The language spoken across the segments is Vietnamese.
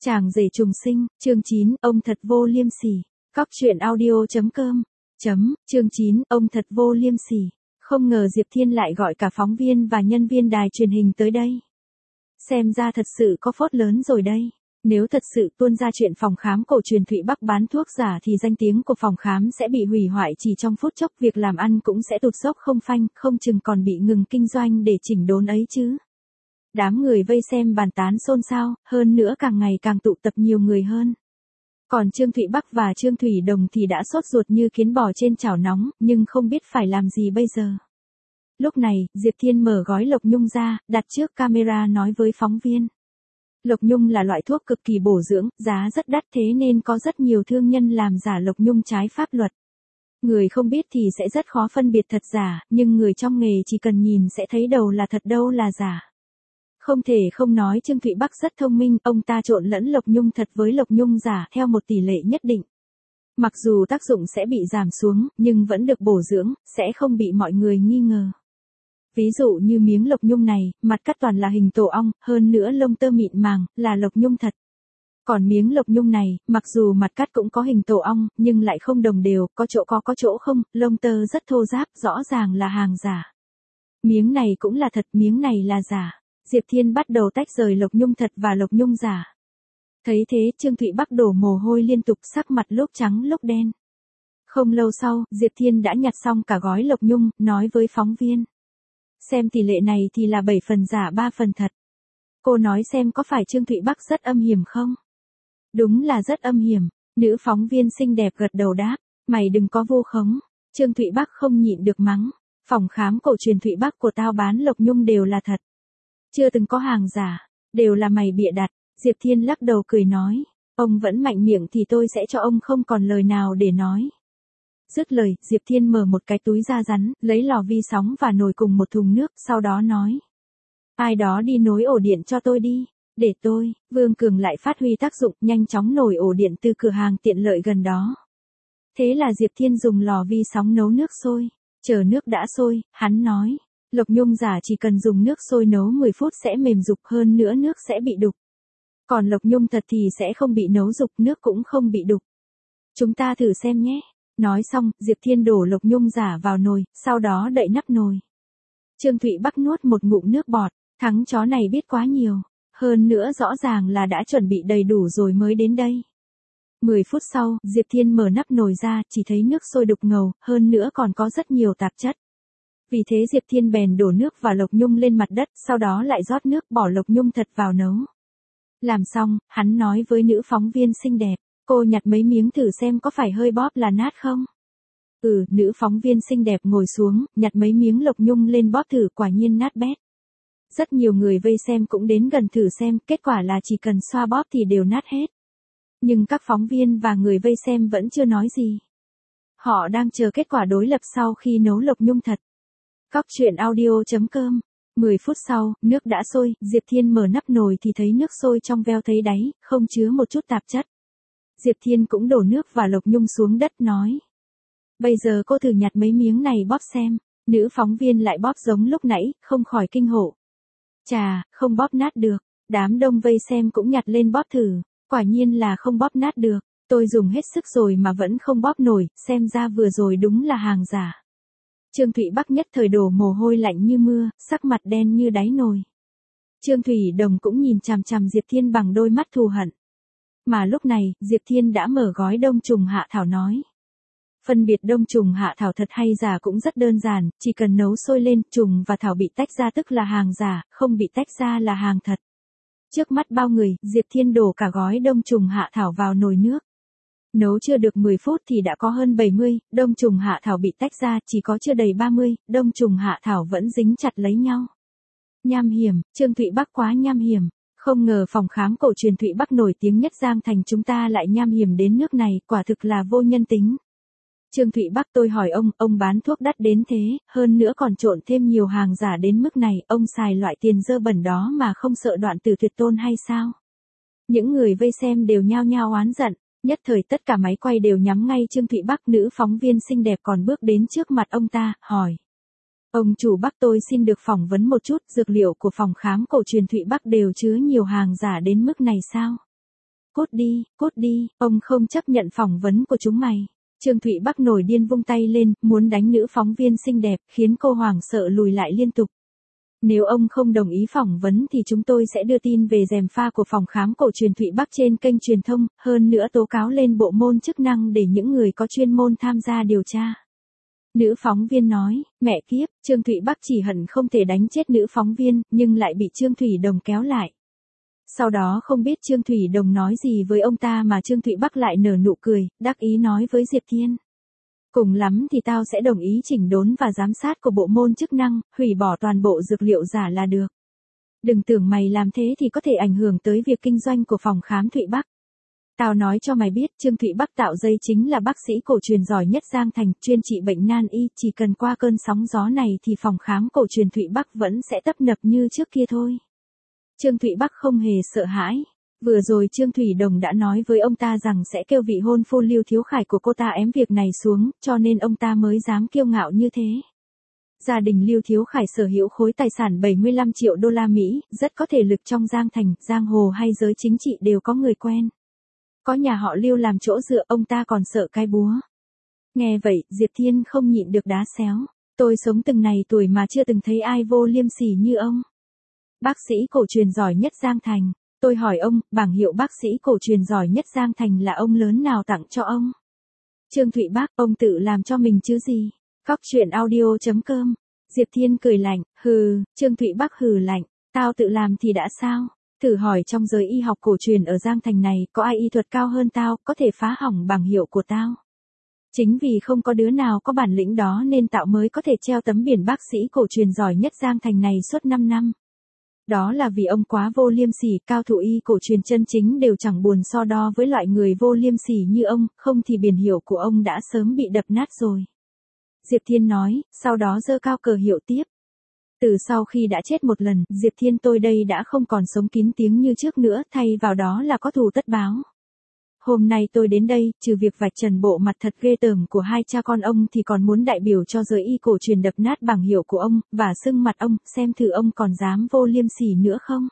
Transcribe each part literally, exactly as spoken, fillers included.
Chàng rể trùng sinh, chương chín, ông thật vô liêm sỉ. Cóc truyện audio.com. Chấm, chương chín, ông thật vô liêm sỉ. Không ngờ Diệp Thiên lại gọi cả phóng viên và nhân viên đài truyền hình tới đây. Xem ra thật sự có phốt lớn rồi đây. Nếu thật sự tuôn ra chuyện phòng khám cổ truyền Thụy Bắc bán thuốc giả thì danh tiếng của phòng khám sẽ bị hủy hoại chỉ trong phút chốc, việc làm ăn cũng sẽ tụt dốc không phanh, không chừng còn bị ngừng kinh doanh để chỉnh đốn ấy chứ. Đám người vây xem bàn tán xôn xao, hơn nữa càng ngày càng tụ tập nhiều người hơn. Còn Trương Thụy Bắc và Trương Thủy Đồng thì đã sốt ruột như kiến bò trên chảo nóng, nhưng không biết phải làm gì bây giờ. Lúc này, Diệp Thiên mở gói Lộc Nhung ra, đặt trước camera nói với phóng viên. Lộc Nhung là loại thuốc cực kỳ bổ dưỡng, giá rất đắt, thế nên có rất nhiều thương nhân làm giả Lộc Nhung trái pháp luật. Người không biết thì sẽ rất khó phân biệt thật giả, nhưng người trong nghề chỉ cần nhìn sẽ thấy đâu là thật đâu là giả. Không thể không nói Trương Thụy Bắc rất thông minh, ông ta trộn lẫn Lộc Nhung thật với Lộc Nhung giả theo một tỷ lệ nhất định. Mặc dù tác dụng sẽ bị giảm xuống, nhưng vẫn được bổ dưỡng, sẽ không bị mọi người nghi ngờ. Ví dụ như miếng Lộc Nhung này, mặt cắt toàn là hình tổ ong, hơn nữa lông tơ mịn màng, là Lộc Nhung thật. Còn miếng Lộc Nhung này, mặc dù mặt cắt cũng có hình tổ ong, nhưng lại không đồng đều, có chỗ có có chỗ không, lông tơ rất thô ráp, rõ ràng là hàng giả. Miếng này cũng là thật, miếng này là giả. Diệp Thiên bắt đầu tách rời Lộc Nhung thật và Lộc Nhung giả. Thấy thế, Trương Thụy Bắc đổ mồ hôi liên tục, sắc mặt lúc trắng lúc đen. Không lâu sau, Diệp Thiên đã nhặt xong cả gói Lộc Nhung, nói với phóng viên. Xem tỷ lệ này thì là bảy phần giả ba phần thật. Cô nói xem có phải Trương Thụy Bắc rất âm hiểm không? Đúng là rất âm hiểm, nữ phóng viên xinh đẹp gật đầu đáp, mày đừng có vu khống. Trương Thụy Bắc không nhịn được mắng, phòng khám cổ truyền Thụy Bắc của tao bán Lộc Nhung đều là thật. Chưa từng có hàng giả, đều là mày bịa đặt. Diệp Thiên lắc đầu cười nói, ông vẫn mạnh miệng thì tôi sẽ cho ông không còn lời nào để nói. Dứt lời, Diệp Thiên mở một cái túi da rắn, lấy lò vi sóng và nồi cùng một thùng nước, sau đó nói. Ai đó đi nối ổ điện cho tôi đi, để tôi, Vương Cường lại phát huy tác dụng, nhanh chóng nổi ổ điện từ cửa hàng tiện lợi gần đó. Thế là Diệp Thiên dùng lò vi sóng nấu nước sôi, chờ nước đã sôi, hắn nói. Lộc Nhung giả chỉ cần dùng nước sôi nấu mười phút sẽ mềm rục, hơn nữa nước sẽ bị đục. Còn Lộc Nhung thật thì sẽ không bị nấu rục, nước cũng không bị đục. Chúng ta thử xem nhé. Nói xong, Diệp Thiên đổ Lộc Nhung giả vào nồi, sau đó đậy nắp nồi. Trương Thụy Bắc nuốt một ngụm nước bọt, thằng chó này biết quá nhiều. Hơn nữa rõ ràng là đã chuẩn bị đầy đủ rồi mới đến đây. mười phút sau, Diệp Thiên mở nắp nồi ra, chỉ thấy nước sôi đục ngầu, hơn nữa còn có rất nhiều tạp chất. Vì thế Diệp Thiên bèn đổ nước và Lộc Nhung lên mặt đất, sau đó lại rót nước bỏ Lộc Nhung thật vào nấu. Làm xong, hắn nói với nữ phóng viên xinh đẹp, cô nhặt mấy miếng thử xem có phải hơi bóp là nát không? Ừ, nữ phóng viên xinh đẹp ngồi xuống, nhặt mấy miếng Lộc Nhung lên bóp thử, quả nhiên nát bét. Rất nhiều người vây xem cũng đến gần thử xem, kết quả là chỉ cần xoa bóp thì đều nát hết. Nhưng các phóng viên và người vây xem vẫn chưa nói gì. Họ đang chờ kết quả đối lập sau khi nấu Lộc Nhung thật. Cóc truyện audio.com. mười phút sau, nước đã sôi, Diệp Thiên mở nắp nồi thì thấy nước sôi trong veo thấy đáy, không chứa một chút tạp chất. Diệp Thiên cũng đổ nước và Lộc Nhung xuống đất nói. Bây giờ cô thử nhặt mấy miếng này bóp xem. Nữ phóng viên lại bóp giống lúc nãy, không khỏi kinh hộ. Chà, không bóp nát được. Đám đông vây xem cũng nhặt lên bóp thử. Quả nhiên là không bóp nát được. Tôi dùng hết sức rồi mà vẫn không bóp nổi, xem ra vừa rồi đúng là hàng giả. Trương Thụy Bắc nhất thời đổ mồ hôi lạnh như mưa, sắc mặt đen như đáy nồi. Trương Thủy Đồng cũng nhìn chằm chằm Diệp Thiên bằng đôi mắt thù hận. Mà lúc này, Diệp Thiên đã mở gói đông trùng hạ thảo nói. Phân biệt đông trùng hạ thảo thật hay giả cũng rất đơn giản, chỉ cần nấu sôi lên, trùng và thảo bị tách ra tức là hàng giả, không bị tách ra là hàng thật. Trước mắt bao người, Diệp Thiên đổ cả gói đông trùng hạ thảo vào nồi nước. Nấu chưa được mười phút thì đã có hơn bảy mươi, đông trùng hạ thảo bị tách ra, chỉ có chưa đầy ba mươi, đông trùng hạ thảo vẫn dính chặt lấy nhau. Nham hiểm, Trương Thụy Bắc quá nham hiểm. Không ngờ phòng khám cổ truyền Thụy Bắc nổi tiếng nhất Giang Thành chúng ta lại nham hiểm đến nước này, quả thực là vô nhân tính. Trương Thụy Bắc, tôi hỏi ông, ông bán thuốc đắt đến thế, hơn nữa còn trộn thêm nhiều hàng giả đến mức này, ông xài loại tiền dơ bẩn đó mà không sợ đoạn tử tuyệt tôn hay sao? Những người vây xem đều nhao nhao oán giận. Nhất thời tất cả máy quay đều nhắm ngay Trương Thụy Bắc, nữ phóng viên xinh đẹp còn bước đến trước mặt ông ta, hỏi. Ông chủ Bắc, tôi xin được phỏng vấn một chút, dược liệu của phòng khám cổ truyền Thụy Bắc đều chứa nhiều hàng giả đến mức này sao? cút đi, cút đi, ông không chấp nhận phỏng vấn của chúng mày. Trương Thụy Bắc nổi điên vung tay lên, muốn đánh nữ phóng viên xinh đẹp, khiến cô hoảng sợ lùi lại liên tục. Nếu ông không đồng ý phỏng vấn thì chúng tôi sẽ đưa tin về gièm pha của phòng khám cổ truyền Thụy Bắc trên kênh truyền thông, hơn nữa tố cáo lên bộ môn chức năng để những người có chuyên môn tham gia điều tra. Nữ phóng viên nói, mẹ kiếp, Trương Thụy Bắc chỉ hận không thể đánh chết nữ phóng viên, nhưng lại bị Trương Thủy Đồng kéo lại. Sau đó không biết Trương Thủy Đồng nói gì với ông ta mà Trương Thụy Bắc lại nở nụ cười, đắc ý nói với Diệp Thiên. Cùng lắm thì tao sẽ đồng ý chỉnh đốn và giám sát của bộ môn chức năng, hủy bỏ toàn bộ dược liệu giả là được. Đừng tưởng mày làm thế thì có thể ảnh hưởng tới việc kinh doanh của phòng khám Thụy Bắc. Tao nói cho mày biết, Trương Thụy Bắc tạo dây chính là bác sĩ cổ truyền giỏi nhất Giang Thành, chuyên trị bệnh nan y, chỉ cần qua cơn sóng gió này thì phòng khám cổ truyền Thụy Bắc vẫn sẽ tấp nập như trước kia thôi. Trương Thụy Bắc không hề sợ hãi. Vừa rồi Trương Thủy Đồng đã nói với ông ta rằng sẽ kêu vị hôn phu Lưu Thiếu Khải của cô ta ém việc này xuống, cho nên ông ta mới dám kiêu ngạo như thế. Gia đình Lưu Thiếu Khải sở hữu khối tài sản bảy mươi lăm triệu đô la Mỹ, rất có thể lực trong Giang Thành, Giang Hồ hay giới chính trị đều có người quen. Có nhà họ Lưu làm chỗ dựa, ông ta còn sợ cái búa. Nghe vậy, Diệp Thiên không nhịn được đá xéo. Tôi sống từng này tuổi mà chưa từng thấy ai vô liêm sỉ như ông. Bác sĩ cổ truyền giỏi nhất Giang Thành. Tôi hỏi ông, bảng hiệu bác sĩ cổ truyền giỏi nhất Giang Thành là ông lớn nào tặng cho ông? Trương Thụy Bắc, ông tự làm cho mình chứ gì? Cóc truyện audio chấm com. Diệp Thiên cười lạnh, hừ, Trương Thụy Bắc hừ lạnh, tao tự làm thì đã sao? Thử hỏi trong giới y học cổ truyền ở Giang Thành này, có ai y thuật cao hơn tao, có thể phá hỏng bảng hiệu của tao? Chính vì không có đứa nào có bản lĩnh đó nên tạo mới có thể treo tấm biển bác sĩ cổ truyền giỏi nhất Giang Thành này suốt năm năm. Đó là vì ông quá vô liêm sỉ, cao thủ y cổ truyền chân chính đều chẳng buồn so đo với loại người vô liêm sỉ như ông, không thì biển hiệu của ông đã sớm bị đập nát rồi. Diệp Thiên nói, sau đó giơ cao cờ hiệu tiếp. Từ sau khi đã chết một lần, Diệp Thiên tôi đây đã không còn sống kín tiếng như trước nữa, thay vào đó là có thù tất báo. Hôm nay tôi đến đây, trừ việc vạch trần bộ mặt thật ghê tởm của hai cha con ông thì còn muốn đại biểu cho giới y cổ truyền đập nát bảng hiệu của ông, và xưng mặt ông, xem thử ông còn dám vô liêm sỉ nữa không.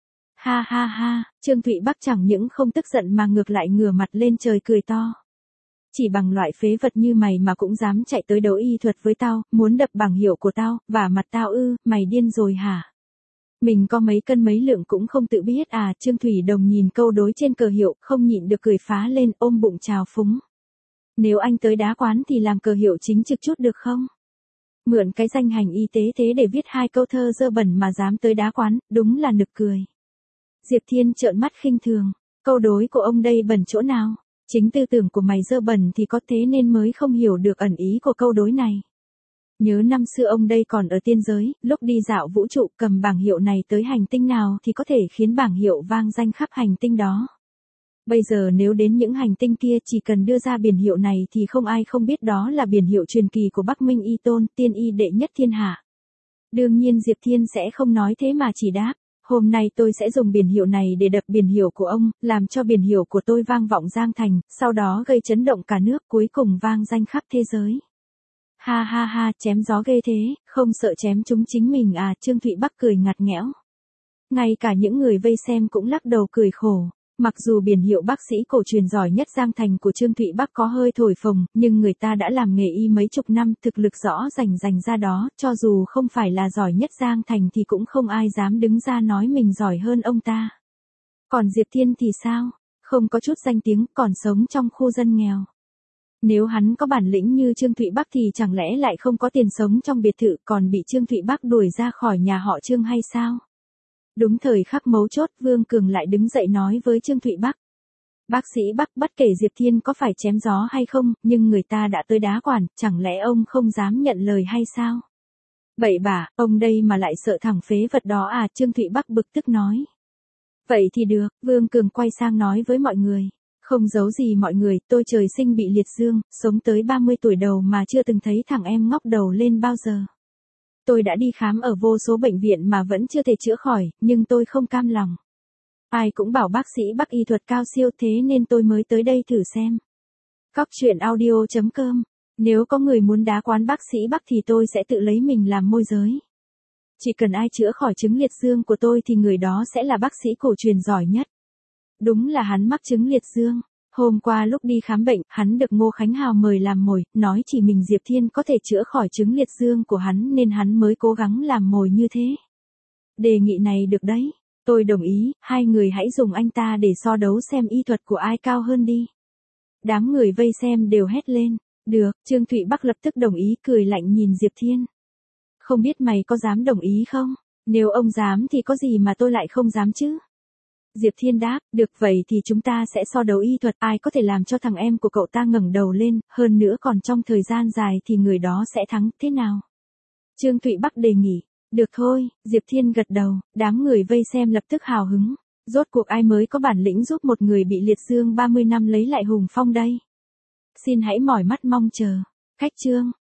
Ha ha ha, Trương Thụy Bắc chẳng những không tức giận mà ngược lại ngửa mặt lên trời cười to. Chỉ bằng loại phế vật như mày mà cũng dám chạy tới đấu y thuật với tao, muốn đập bảng hiệu của tao, và mặt tao ư, mày điên rồi hả? Mình có mấy cân mấy lượng cũng không tự biết à, Trương Thủy Đồng nhìn câu đối trên cờ hiệu, không nhịn được cười phá lên, ôm bụng trào phúng. Nếu anh tới đá quán thì làm cờ hiệu chính trực chút được không? Mượn cái danh hành y tế thế để viết hai câu thơ dơ bẩn mà dám tới đá quán, đúng là nực cười. Diệp Thiên trợn mắt khinh thường, câu đối của ông đây bẩn chỗ nào? Chính tư tưởng của mày dơ bẩn thì có thế nên mới không hiểu được ẩn ý của câu đối này. Nhớ năm xưa ông đây còn ở tiên giới, lúc đi dạo vũ trụ cầm bảng hiệu này tới hành tinh nào thì có thể khiến bảng hiệu vang danh khắp hành tinh đó. Bây giờ nếu đến những hành tinh kia chỉ cần đưa ra biển hiệu này thì không ai không biết đó là biển hiệu truyền kỳ của Bắc Minh Y Tôn, tiên y đệ nhất thiên hạ. Đương nhiên Diệp Thiên sẽ không nói thế mà chỉ đáp, hôm nay tôi sẽ dùng biển hiệu này để đập biển hiệu của ông, làm cho biển hiệu của tôi vang vọng Giang Thành, sau đó gây chấn động cả nước, cuối cùng vang danh khắp thế giới. Ha ha ha, chém gió ghê thế, không sợ chém chúng chính mình à, Trương Thụy Bắc cười ngặt nghẽo. Ngay cả những người vây xem cũng lắc đầu cười khổ. Mặc dù biển hiệu bác sĩ cổ truyền giỏi nhất Giang Thành của Trương Thụy Bắc có hơi thổi phồng, nhưng người ta đã làm nghề y mấy chục năm, thực lực rõ rành rành ra đó, cho dù không phải là giỏi nhất Giang Thành thì cũng không ai dám đứng ra nói mình giỏi hơn ông ta. Còn Diệp Thiên thì sao? Không có chút danh tiếng, còn sống trong khu dân nghèo. Nếu hắn có bản lĩnh như Trương Thụy Bắc thì chẳng lẽ lại không có tiền sống trong biệt thự còn bị Trương Thụy Bắc đuổi ra khỏi nhà họ Trương hay sao? Đúng thời khắc mấu chốt, Vương Cường lại đứng dậy nói với Trương Thụy Bắc. Bác sĩ Bắc, bất kể Diệp Thiên có phải chém gió hay không, nhưng người ta đã tới đá quản, chẳng lẽ ông không dám nhận lời hay sao? Bậy bạ, ông đây mà lại sợ thằng phế vật đó à, Trương Thụy Bắc bực tức nói. Vậy thì được, Vương Cường quay sang nói với mọi người. Không giấu gì mọi người, tôi trời sinh bị liệt dương, sống tới ba mươi tuổi đầu mà chưa từng thấy thằng em ngóc đầu lên bao giờ. Tôi đã đi khám ở vô số bệnh viện mà vẫn chưa thể chữa khỏi, nhưng tôi không cam lòng. Ai cũng bảo bác sĩ Bắc y thuật cao siêu, thế nên tôi mới tới đây thử xem. Cóc truyện audio chấm com. Nếu có người muốn đá quán bác sĩ Bắc thì tôi sẽ tự lấy mình làm môi giới. Chỉ cần ai chữa khỏi chứng liệt dương của tôi thì người đó sẽ là bác sĩ cổ truyền giỏi nhất. Đúng là hắn mắc chứng liệt dương. Hôm qua lúc đi khám bệnh, hắn được Ngô Khánh Hào mời làm mồi, nói chỉ mình Diệp Thiên có thể chữa khỏi chứng liệt dương của hắn nên hắn mới cố gắng làm mồi như thế. Đề nghị này được đấy. Tôi đồng ý, hai người hãy dùng anh ta để so đấu xem y thuật của ai cao hơn đi. Đám người vây xem đều hét lên. Được, Trương Thụy Bắc lập tức đồng ý, cười lạnh nhìn Diệp Thiên. Không biết mày có dám đồng ý không? Nếu ông dám thì có gì mà tôi lại không dám chứ? Diệp Thiên đáp, được vậy thì chúng ta sẽ so đấu y thuật, ai có thể làm cho thằng em của cậu ta ngẩng đầu lên, hơn nữa còn trong thời gian dài thì người đó sẽ thắng, thế nào? Trương Thụy Bắc đề nghị, được thôi, Diệp Thiên gật đầu, đám người vây xem lập tức hào hứng. Rốt cuộc ai mới có bản lĩnh giúp một người bị liệt dương ba mươi năm lấy lại hùng phong đây? Xin hãy mỏi mắt mong chờ. Cách chương